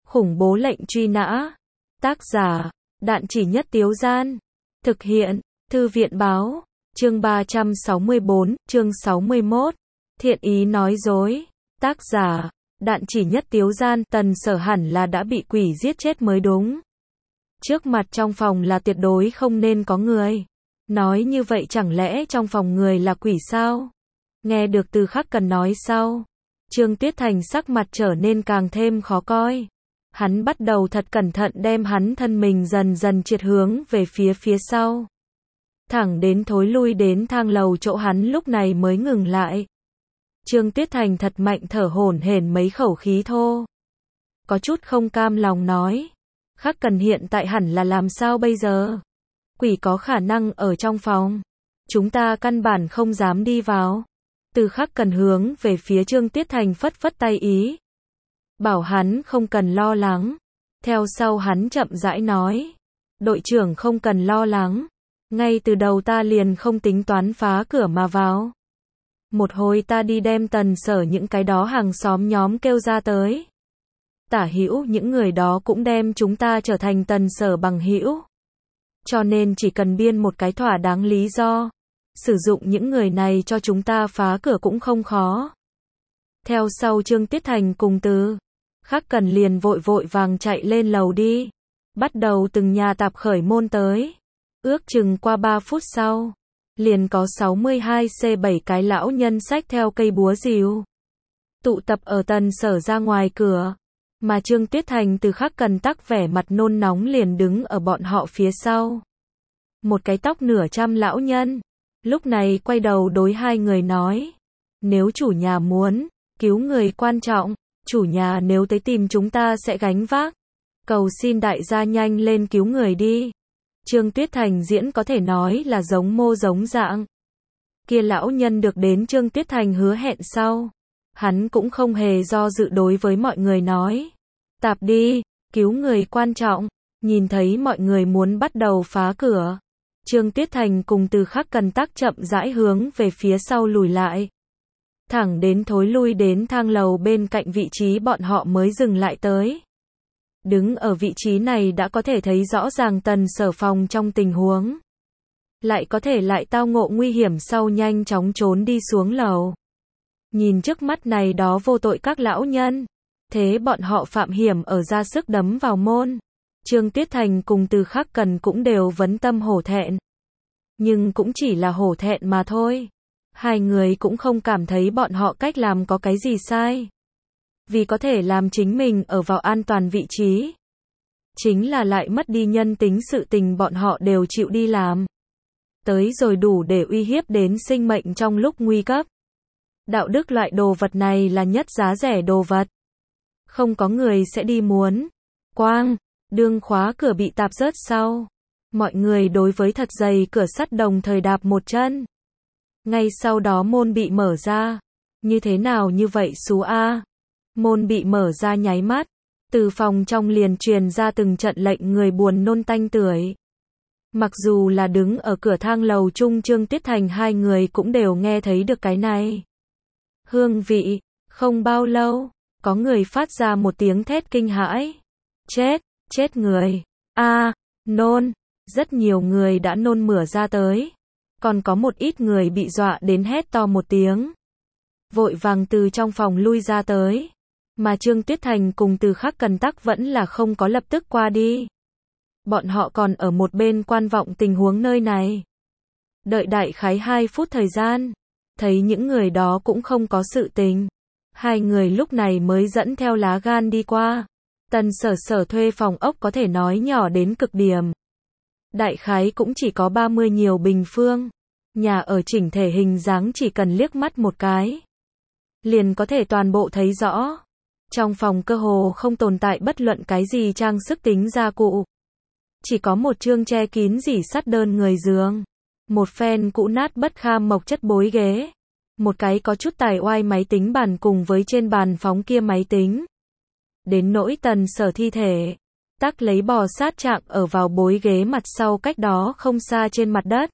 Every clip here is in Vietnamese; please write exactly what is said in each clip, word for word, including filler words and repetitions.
Khủng bố lệnh truy nã. Tác giả, Đạn Chỉ Nhất Tiếu Gian. Thực hiện, Thư viện Báo. Chương ba trăm sáu mươi bốn, chương sáu mươi mốt. Thiện ý nói dối. Tác giả, Đạn Chỉ Nhất Tiếu Gian. Tần Sở hẳn là đã bị quỷ giết chết mới đúng. Trước mặt trong phòng là tuyệt đối không nên có người. Nói như vậy chẳng lẽ trong phòng người là quỷ sao? Nghe được Từ Khắc Cần nói sau, Trương Tuyết Thành sắc mặt trở nên càng thêm khó coi. Hắn bắt đầu thật cẩn thận đem hắn thân mình dần dần triệt hướng về phía phía sau. Thẳng đến thối lui đến thang lầu chỗ hắn lúc này mới ngừng lại. Trương Tuyết Thành thật mạnh thở hổn hển mấy khẩu khí thô. Có chút không cam lòng nói. Khắc Cần hiện tại hẳn là làm sao bây giờ? Quỷ có khả năng ở trong phòng. Chúng ta căn bản không dám đi vào. Từ Khắc Cần hướng về phía Trương Tuyết Thành phất phất tay ý. Bảo hắn không cần lo lắng. Theo sau hắn chậm rãi nói. Đội trưởng không cần lo lắng. Ngay từ đầu ta liền không tính toán phá cửa mà vào. Một hồi ta đi đem Tần Sở những cái đó hàng xóm nhóm kêu ra tới. Tả hữu những người đó cũng đem chúng ta trở thành Tần Sở bằng hữu. Cho nên chỉ cần biên một cái thỏa đáng lý do. Sử dụng những người này cho chúng ta phá cửa cũng không khó. Theo sau Trương Tuyết Thành cùng Từ Khắc Cần liền vội vội vàng chạy lên lầu đi. Bắt đầu từng nhà tạp khởi môn tới. Ước chừng qua ba phút sau. Liền có sáu mươi hai C bảy cái lão nhân xách theo cây búa rìu. Tụ tập ở Tần Sở ra ngoài cửa. Mà Trương Tuyết Thành Từ Khắc Cần tắc vẻ mặt nôn nóng liền đứng ở bọn họ phía sau. Một cái tóc nửa trăm lão nhân. Lúc này quay đầu đối hai người nói. Nếu chủ nhà muốn cứu người quan trọng, chủ nhà nếu tới tìm chúng ta sẽ gánh vác. Cầu xin đại gia nhanh lên cứu người đi. Trương Tuyết Thành diễn có thể nói là giống mô giống dạng. Kia lão nhân được đến Trương Tuyết Thành hứa hẹn sau. Hắn cũng không hề do dự đối với mọi người nói. Tạp đi, cứu người quan trọng. Nhìn thấy mọi người muốn bắt đầu phá cửa. Trương Tuyết Thành cùng Từ Khắc Cần tắc chậm rãi hướng về phía sau lùi lại. Thẳng đến thối lui đến thang lầu bên cạnh vị trí bọn họ mới dừng lại tới. Đứng ở vị trí này đã có thể thấy rõ ràng Tần Sở phòng trong tình huống. Lại có thể lại tao ngộ nguy hiểm sau nhanh chóng trốn đi xuống lầu. Nhìn trước mắt này đó vô tội các lão nhân. Thế bọn họ phạm hiểm ở ra sức đấm vào môn. Trương Tuyết Thành cùng Từ Khắc Cần cũng đều vấn tâm hổ thẹn. Nhưng cũng chỉ là hổ thẹn mà thôi. Hai người cũng không cảm thấy bọn họ cách làm có cái gì sai. Vì có thể làm chính mình ở vào an toàn vị trí. Chính là lại mất đi nhân tính sự tình bọn họ đều chịu đi làm. Tới rồi đủ để uy hiếp đến sinh mệnh trong lúc nguy cấp. Đạo đức loại đồ vật này là nhất giá rẻ đồ vật. Không có người sẽ đi muốn. Quang, đương khóa cửa bị tạp rớt sau. Mọi người đối với thật dày cửa sắt đồng thời đạp một chân. Ngay sau đó môn bị mở ra. Như thế nào như vậy xú A? Môn bị mở ra nháy mắt. Từ phòng trong liền truyền ra từng trận lệnh người buồn nôn tanh tưởi. Mặc dù là đứng ở cửa thang lầu chung Trương Tuyết Thành hai người cũng đều nghe thấy được cái này. Hương vị, không bao lâu, có người phát ra một tiếng thét kinh hãi. Chết, chết người. A, nôn. Rất nhiều người đã nôn mửa ra tới. Còn có một ít người bị dọa đến hét to một tiếng. Vội vàng từ trong phòng lui ra tới. Mà Trương Tuyết Thành cùng Từ Khắc Cần tắc vẫn là không có lập tức qua đi. Bọn họ còn ở một bên quan vọng tình huống nơi này. Đợi đại khái hai phút thời gian. Thấy những người đó cũng không có sự tình. Hai người lúc này mới dẫn theo lá gan đi qua. Tần Sở Sở thuê phòng ốc có thể nói nhỏ đến cực điểm. Đại khái cũng chỉ có ba mươi nhiều bình phương. Nhà ở chỉnh thể hình dáng chỉ cần liếc mắt một cái. Liền có thể toàn bộ thấy rõ. Trong phòng cơ hồ không tồn tại bất luận cái gì trang sức tính gia cụ. Chỉ có một chương che kín rỉ sắt đơn người giường. Một phen cũ nát bất kham mộc chất bối ghế. Một cái có chút tài oai máy tính bàn cùng với trên bàn phóng kia máy tính. Đến nỗi Tần Sở thi thể. Tắc lấy bò sát trạng ở vào bối ghế mặt sau cách đó không xa trên mặt đất.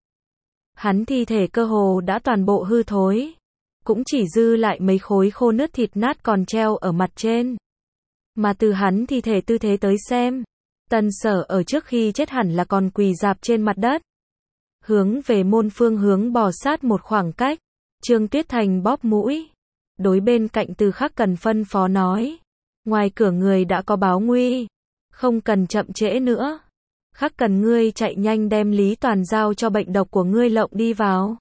Hắn thi thể cơ hồ đã toàn bộ hư thối. Cũng chỉ dư lại mấy khối khô nứt thịt nát còn treo ở mặt trên. Mà từ hắn thi thể tư thế tới xem, Tần Sở ở trước khi chết hẳn là còn quỳ rạp trên mặt đất. Hướng về môn phương hướng bò sát một khoảng cách, Trương Tuyết Thành bóp mũi. Đối bên cạnh Từ Khắc Cần phân phó nói. Ngoài cửa người đã có báo nguy. Không cần chậm trễ nữa. Khắc Cần ngươi chạy nhanh đem Lý Toàn giao cho bệnh độc của ngươi lộng đi vào.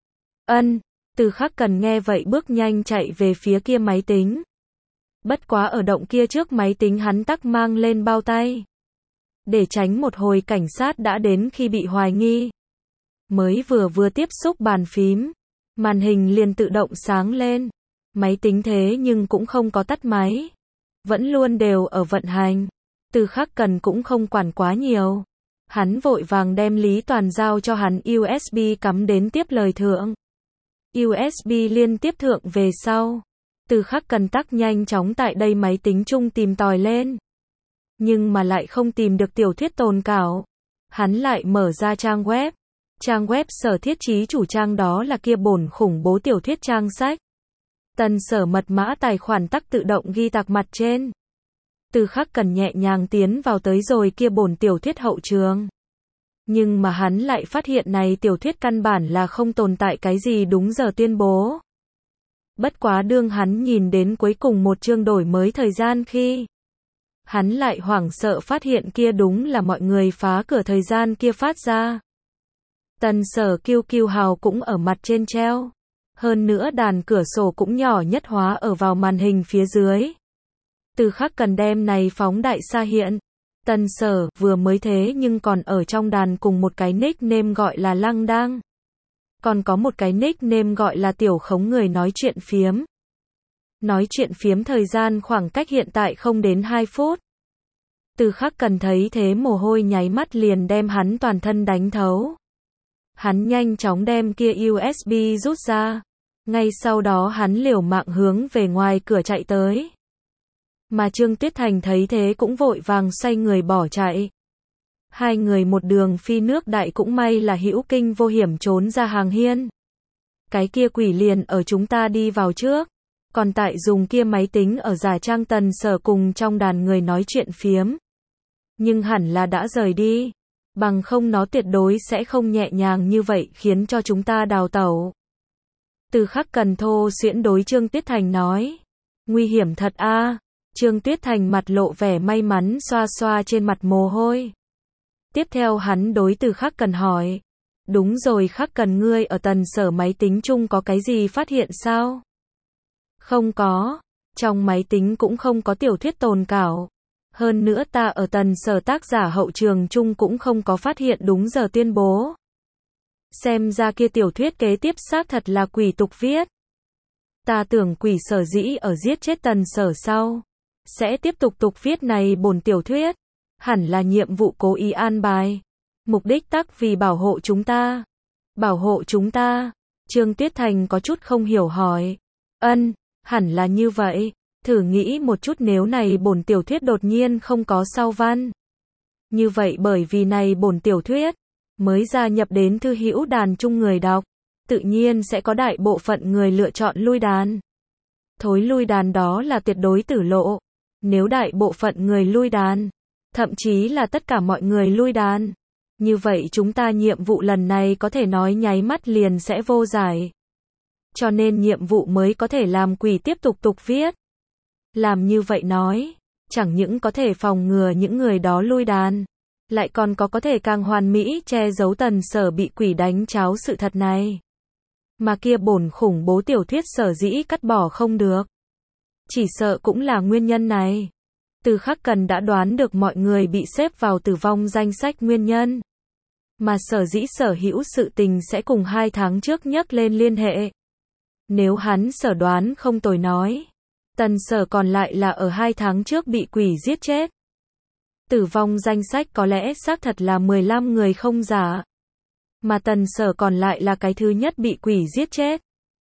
Ân, Từ Khắc Cần nghe vậy bước nhanh chạy về phía kia máy tính. Bất quá ở động kia trước máy tính hắn tắc mang lên bao tay. Để tránh một hồi cảnh sát đã đến khi bị hoài nghi. Mới vừa vừa tiếp xúc bàn phím, màn hình liền tự động sáng lên. Máy tính thế nhưng cũng không có tắt máy. Vẫn luôn đều ở vận hành. Từ Khắc Cần cũng không quản quá nhiều. Hắn vội vàng đem Lý Toàn giao cho hắn u ét bê cắm đến tiếp lời thượng. u ét bê liên tiếp thượng về sau. Từ Khắc Cần tắc nhanh chóng tại đây máy tính chung tìm tòi lên. Nhưng mà lại không tìm được tiểu thuyết tồn cảo. Hắn lại mở ra trang web. Trang web Sở Thiết Chí chủ trang đó là kia bổn khủng bố tiểu thuyết trang sách. Tần Sở mật mã tài khoản tắc tự động ghi tạc mặt trên. Từ Khắc Cần nhẹ nhàng tiến vào tới rồi kia bổn tiểu thuyết hậu trường. Nhưng mà hắn lại phát hiện này tiểu thuyết căn bản là không tồn tại cái gì đúng giờ tuyên bố. Bất quá đương hắn nhìn đến cuối cùng một chương đổi mới thời gian khi hắn lại hoảng sợ phát hiện kia đúng là mọi người phá cửa thời gian kia phát ra. Tần Sở kiêu kiêu hào cũng ở mặt trên treo. Hơn nữa đàn cửa sổ cũng nhỏ nhất hóa ở vào màn hình phía dưới. Từ Khắc Cần đem này phóng đại xa hiện. Tần Sở vừa mới thế nhưng còn ở trong đàn cùng một cái nickname gọi là Lăng Đang. Còn có một cái nickname gọi là Tiểu Khống người nói chuyện phiếm. Nói chuyện phiếm thời gian khoảng cách hiện tại không đến hai phút. Từ Khắc Cần thấy thế mồ hôi nháy mắt liền đem hắn toàn thân đánh thấu. Hắn nhanh chóng đem kia u ét bê rút ra. Ngay sau đó hắn liều mạng hướng về ngoài cửa chạy tới. Mà Trương Tuyết Thành thấy thế cũng vội vàng xoay người bỏ chạy. Hai người một đường phi nước đại cũng may là hữu kinh vô hiểm trốn ra hàng hiên. Cái kia quỷ liền ở chúng ta đi vào trước. Còn tại dùng kia máy tính ở giả trang Tần Sở cùng trong đàn người nói chuyện phiếm. Nhưng hẳn là đã rời đi. Bằng không nó tuyệt đối sẽ không nhẹ nhàng như vậy khiến cho chúng ta đào tẩu. Từ Khắc Cần thô xuyễn đối Trương Tuyết Thành nói. Nguy hiểm thật a. À. Trương Tuyết Thành mặt lộ vẻ may mắn xoa xoa trên mặt mồ hôi. Tiếp theo hắn đối Từ Khắc Cần hỏi. Đúng rồi Khắc Cần ngươi ở Tần Sở máy tính chung có cái gì phát hiện sao? Không có. Trong máy tính cũng không có tiểu thuyết tồn cảo. Hơn nữa ta ở Tần Sở tác giả hậu trường chung cũng không có phát hiện đúng giờ tuyên bố. Xem ra kia tiểu thuyết kế tiếp xác thật là quỷ tục viết. Ta tưởng quỷ Sở dĩ ở giết chết Tần Sở sau. Sẽ tiếp tục tục viết này bổn tiểu thuyết. Hẳn là nhiệm vụ cố ý an bài. Mục đích tắc vì bảo hộ chúng ta. Bảo hộ chúng ta. Trương Tuyết Thành có chút không hiểu hỏi. Ân, hẳn là như vậy. Thử nghĩ một chút nếu này bổn tiểu thuyết đột nhiên không có sau văn. Như vậy bởi vì này bổn tiểu thuyết mới gia nhập đến thư hữu đàn chung người đọc, tự nhiên sẽ có đại bộ phận người lựa chọn lui đàn. Thối lui đàn đó là tuyệt đối tử lộ. Nếu đại bộ phận người lui đàn, thậm chí là tất cả mọi người lui đàn, như vậy chúng ta nhiệm vụ lần này có thể nói nháy mắt liền sẽ vô giải. Cho nên nhiệm vụ mới có thể làm quỷ tiếp tục tục viết. Làm như vậy nói, chẳng những có thể phòng ngừa những người đó lui đàn, lại còn có có thể càng hoàn mỹ che giấu Tần Sở bị quỷ đánh cháo sự thật này. Mà kia bổn khủng bố tiểu thuyết sở dĩ cắt bỏ không được. Chỉ sợ cũng là nguyên nhân này. Từ Khắc Cần đã đoán được mọi người bị xếp vào tử vong danh sách nguyên nhân. Mà sở dĩ sở hữu sự tình sẽ cùng hai tháng trước nhắc lên liên hệ. Nếu hắn sở đoán không tồi nói. Tần Sở còn lại là ở hai tháng trước bị quỷ giết chết. Tử vong danh sách có lẽ xác thật là mười lăm người không giả. Mà Tần Sở còn lại là cái thứ nhất bị quỷ giết chết.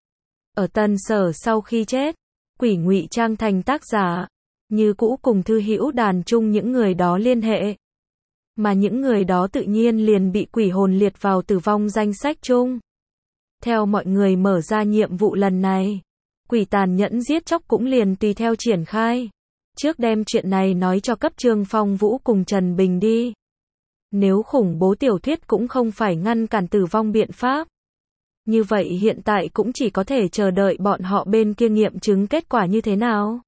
Ở Tần Sở sau khi chết, quỷ ngụy trang thành tác giả, như cũ cùng thư hữu đàn chung những người đó liên hệ. Mà những người đó tự nhiên liền bị quỷ hồn liệt vào tử vong danh sách chung. Theo mọi người mở ra nhiệm vụ lần này, quỷ tàn nhẫn giết chóc cũng liền tùy theo triển khai. Trước đem chuyện này nói cho cấp Trương Phong Vũ cùng Trần Bình đi. Nếu khủng bố tiểu thuyết cũng không phải ngăn cản tử vong biện pháp. Như vậy hiện tại cũng chỉ có thể chờ đợi bọn họ bên kia nghiệm chứng kết quả như thế nào.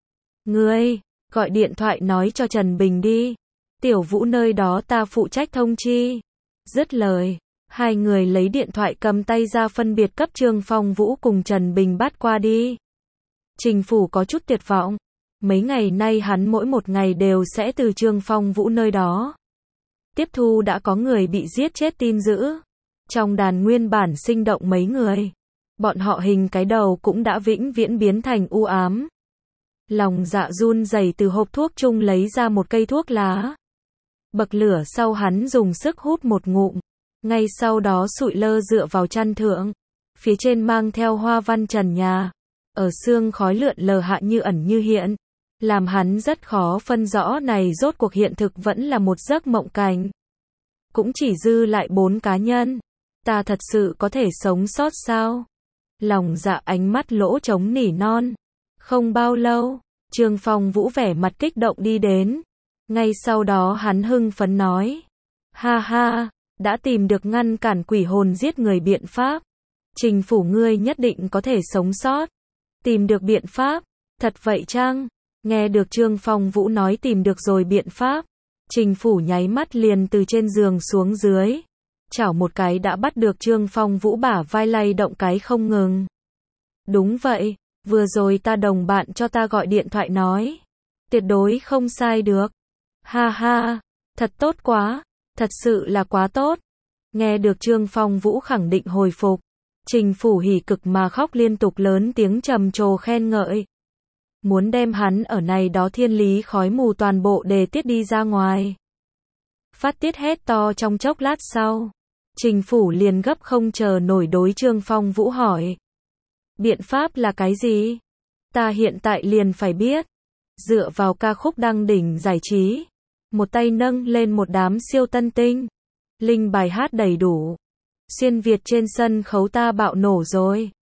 Ngươi, gọi điện thoại nói cho Trần Bình đi. Tiểu Vũ nơi đó ta phụ trách thông chi. Dứt lời, hai người lấy điện thoại cầm tay ra phân biệt cấp Trương Phong Vũ cùng Trần Bình bắt qua đi. Trình Phủ có chút tuyệt vọng. Mấy ngày nay hắn mỗi một ngày đều sẽ từ Trương Phong Vũ nơi đó tiếp thu đã có người bị giết chết tin dữ. Trong đàn nguyên bản sinh động mấy người, bọn họ hình cái đầu cũng đã vĩnh viễn biến thành u ám. Lòng dạ run rẩy từ hộp thuốc chung lấy ra một cây thuốc lá. Bậc lửa sau hắn dùng sức hút một ngụm, ngay sau đó sụi lơ dựa vào chăn thượng, phía trên mang theo hoa văn trần nhà, ở sương khói lượn lờ hạ như ẩn như hiện, làm hắn rất khó phân rõ này rốt cuộc hiện thực vẫn là một giấc mộng cảnh. Cũng chỉ dư lại bốn cá nhân. Ta thật sự có thể sống sót sao? Lòng dạ ánh mắt lỗ trống nỉ non. Không bao lâu, Trương Phong Vũ vẻ mặt kích động đi đến. Ngay sau đó hắn hưng phấn nói. Ha ha, đã tìm được ngăn cản quỷ hồn giết người biện pháp. Trình Phủ ngươi nhất định có thể sống sót. Tìm được biện pháp? Thật vậy chăng? Nghe được Trương Phong Vũ nói tìm được rồi biện pháp. Trình Phủ nháy mắt liền từ trên giường xuống dưới. Chảo một cái đã bắt được Trương Phong Vũ bả vai lay động cái không ngừng. Đúng vậy, vừa rồi ta đồng bạn cho ta gọi điện thoại nói. Tuyệt đối không sai được. Ha ha, thật tốt quá, thật sự là quá tốt. Nghe được Trương Phong Vũ khẳng định hồi phục. Trình Phủ hỉ cực mà khóc liên tục lớn tiếng trầm trồ khen ngợi. Muốn đem hắn ở này đó thiên lý khói mù toàn bộ đề tiết đi ra ngoài. Phát tiết hét to trong chốc lát sau. Trình Phủ liền gấp không chờ nổi đối Trương Phong Vũ hỏi. Biện pháp là cái gì? Ta hiện tại liền phải biết. Dựa vào ca khúc đăng đỉnh giải trí. Một tay nâng lên một đám siêu tân tinh. Linh bài hát đầy đủ. Xuyên Việt trên sân khấu ta bạo nổ rồi.